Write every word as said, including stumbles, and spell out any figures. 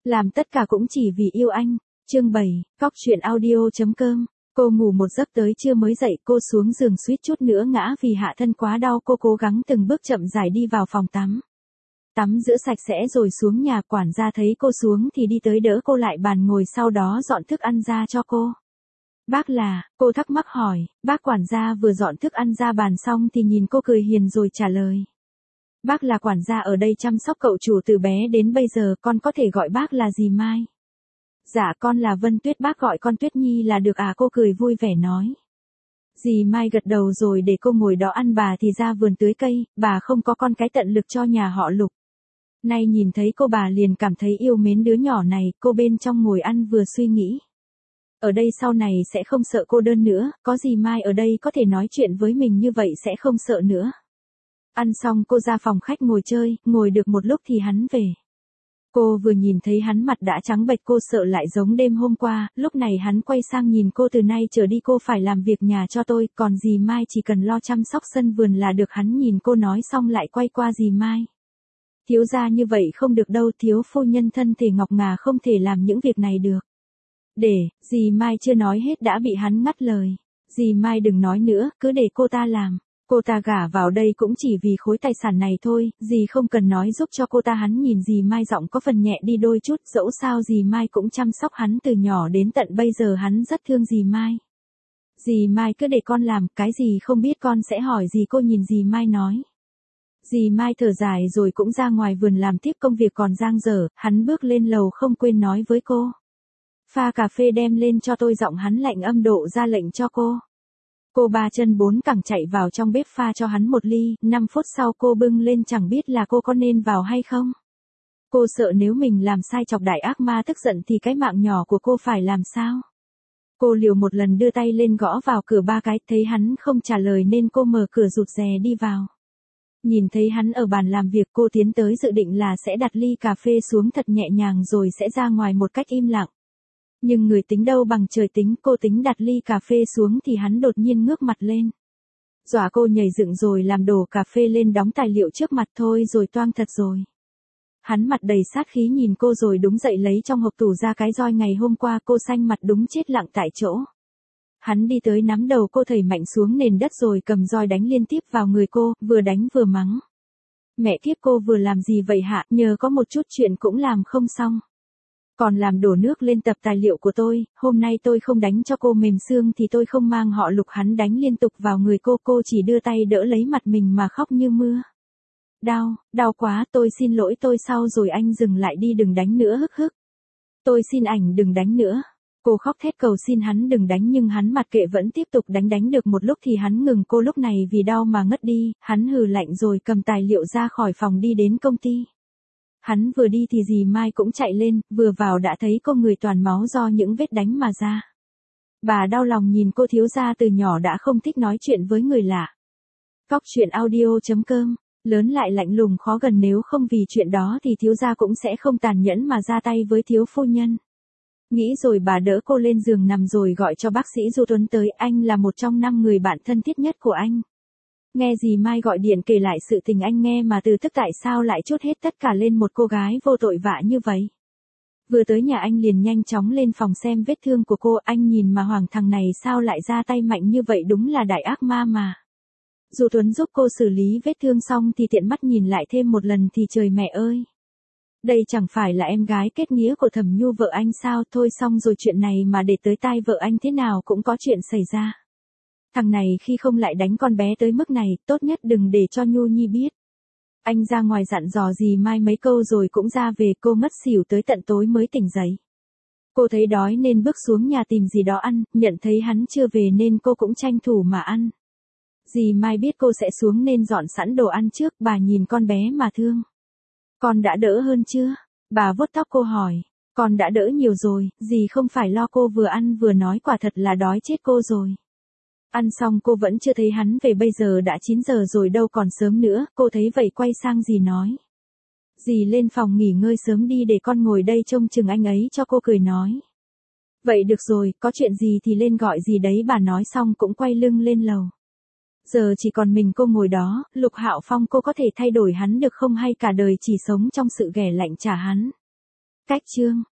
Làm tất cả cũng chỉ vì yêu anh. Chương bảy, cóc truyện audio chấm com. Cô ngủ một giấc tới trưa mới dậy, cô xuống giường suýt chút nữa ngã vì hạ thân quá đau, cô cố gắng từng bước chậm rãi đi vào phòng tắm. Tắm rửa sạch sẽ rồi xuống nhà, quản gia thấy cô xuống thì đi tới đỡ cô lại bàn ngồi, sau đó dọn thức ăn ra cho cô. Bác là, cô thắc mắc hỏi. Bác quản gia vừa dọn thức ăn ra bàn xong thì nhìn cô cười hiền rồi trả lời. Bác là quản gia ở đây chăm sóc cậu chủ từ bé đến bây giờ, con có thể gọi bác là dì Mai. Dạ con là Vân Tuyết, bác gọi con Tuyết Nhi là được à, cô cười vui vẻ nói. Dì Mai gật đầu rồi để cô ngồi đó ăn, bà thì ra vườn tưới cây, bà không có con cái tận lực cho nhà họ Lục. Nay nhìn thấy cô bà liền cảm thấy yêu mến đứa nhỏ này, cô bên trong ngồi ăn vừa suy nghĩ. Ở đây sau này sẽ không sợ cô đơn nữa, có dì Mai ở đây có thể nói chuyện với mình như vậy sẽ không sợ nữa. Ăn xong cô ra phòng khách ngồi chơi, ngồi được một lúc thì hắn về. Cô vừa nhìn thấy hắn mặt đã trắng bệch, cô sợ lại giống đêm hôm qua, lúc này hắn quay sang nhìn cô, từ nay trở đi cô phải làm việc nhà cho tôi, còn dì Mai chỉ cần lo chăm sóc sân vườn là được. Hắn nhìn cô nói xong lại quay qua dì Mai. Thiếu gia như vậy không được đâu, thiếu phu nhân thân thể ngọc ngà không thể làm những việc này được. Để, dì Mai chưa nói hết đã bị hắn ngắt lời. Dì Mai đừng nói nữa, cứ để cô ta làm. Cô ta gả vào đây cũng chỉ vì khối tài sản này thôi, dì không cần nói giúp cho cô ta. Hắn nhìn dì Mai giọng có phần nhẹ đi đôi chút, dẫu sao dì Mai cũng chăm sóc hắn từ nhỏ đến tận bây giờ, hắn rất thương dì Mai. Dì Mai cứ để con làm, cái gì không biết con sẽ hỏi dì. Cô nhìn dì Mai nói. Dì Mai thở dài rồi cũng ra ngoài vườn làm tiếp công việc còn dang dở, hắn bước lên lầu không quên nói với cô. Pha cà phê đem lên cho tôi, giọng hắn lạnh âm độ ra lệnh cho cô. Cô ba chân bốn cẳng chạy vào trong bếp pha cho hắn một ly, năm phút sau cô bưng lên, chẳng biết là cô có nên vào hay không. Cô sợ nếu mình làm sai chọc đại ác ma tức giận thì cái mạng nhỏ của cô phải làm sao. Cô liều một lần đưa tay lên gõ vào cửa ba cái, thấy hắn không trả lời nên cô mở cửa rụt rè đi vào. Nhìn thấy hắn ở bàn làm việc, cô tiến tới dự định là sẽ đặt ly cà phê xuống thật nhẹ nhàng rồi sẽ ra ngoài một cách im lặng. Nhưng người tính đâu bằng trời tính, cô tính đặt ly cà phê xuống thì hắn đột nhiên ngước mặt lên. Dọa cô nhảy dựng rồi làm đổ cà phê lên, đóng tài liệu trước mặt. Thôi rồi, toang thật rồi. Hắn mặt đầy sát khí nhìn cô rồi đúng dậy lấy trong hộp tủ ra cái roi ngày hôm qua, cô xanh mặt đúng chết lặng tại chỗ. Hắn đi tới nắm đầu cô thầy mạnh xuống nền đất rồi cầm roi đánh liên tiếp vào người cô, vừa đánh vừa mắng. Mẹ kiếp, cô vừa làm gì vậy hạ, nhờ có một chút chuyện cũng làm không xong. Còn làm đổ nước lên tập tài liệu của tôi, hôm nay tôi không đánh cho cô mềm xương thì tôi không mang họ Lục. Hắn đánh liên tục vào người cô, cô chỉ đưa tay đỡ lấy mặt mình mà khóc như mưa. Đau, đau quá, tôi xin lỗi, tôi sau rồi anh dừng lại đi, đừng đánh nữa, hức hức. Tôi xin ảnh đừng đánh nữa. Cô khóc thét cầu xin hắn đừng đánh nhưng hắn mặc kệ vẫn tiếp tục đánh. Đánh được một lúc thì hắn ngừng, cô lúc này vì đau mà ngất đi. Hắn hừ lạnh rồi cầm tài liệu ra khỏi phòng đi đến công ty. Hắn vừa đi thì dì Mai cũng chạy lên, vừa vào đã thấy cô người toàn máu do những vết đánh mà ra. Bà đau lòng nhìn cô, thiếu gia từ nhỏ đã không thích nói chuyện với người lạ. Cóc truyện audio chấm com, lớn lại lạnh lùng khó gần, nếu không vì chuyện đó thì thiếu gia cũng sẽ không tàn nhẫn mà ra tay với thiếu phu nhân. Nghĩ rồi bà đỡ cô lên giường nằm rồi gọi cho bác sĩ Du Tuấn tới, anh là một trong năm người bạn thân thiết nhất của anh. Nghe dì Mai gọi điện kể lại sự tình anh nghe mà từ tức tại sao lại trút hết tất cả lên một cô gái vô tội vạ như vậy. Vừa tới nhà anh liền nhanh chóng lên phòng xem vết thương của cô, anh nhìn mà hoảng, thằng này sao lại ra tay mạnh như vậy, đúng là đại ác ma mà. Du Tuấn giúp cô xử lý vết thương xong thì tiện mắt nhìn lại thêm một lần thì trời mẹ ơi. Đây chẳng phải là em gái kết nghĩa của Thẩm Nhu vợ anh sao, thôi xong rồi, chuyện này mà để tới tai vợ anh thế nào cũng có chuyện xảy ra. Thằng này khi không lại đánh con bé tới mức này, tốt nhất đừng để cho Nhu Nhi biết. Anh ra ngoài dặn dò dì Mai mấy câu rồi cũng ra về, cô ngất xỉu tới tận tối mới tỉnh dậy. Cô thấy đói nên bước xuống nhà tìm gì đó ăn, nhận thấy hắn chưa về nên cô cũng tranh thủ mà ăn. Dì Mai biết cô sẽ xuống nên dọn sẵn đồ ăn trước, bà nhìn con bé mà thương. Con đã đỡ hơn chưa? Bà vuốt tóc cô hỏi. Con đã đỡ nhiều rồi, dì không phải lo, cô vừa ăn vừa nói, quả thật là đói chết cô rồi. Ăn xong cô vẫn chưa thấy hắn về, bây giờ đã chín giờ rồi đâu còn sớm nữa, cô thấy vậy quay sang dì nói. Dì lên phòng nghỉ ngơi sớm đi, để con ngồi đây trông chừng anh ấy cho, cô cười nói. Vậy được rồi, có chuyện gì thì lên gọi dì đấy, bà nói xong cũng quay lưng lên lầu. Giờ chỉ còn mình cô ngồi đó, Lục Hạo Phong cô có thể thay đổi hắn được không, hay cả đời chỉ sống trong sự ghẻ lạnh trả hắn. Cách chương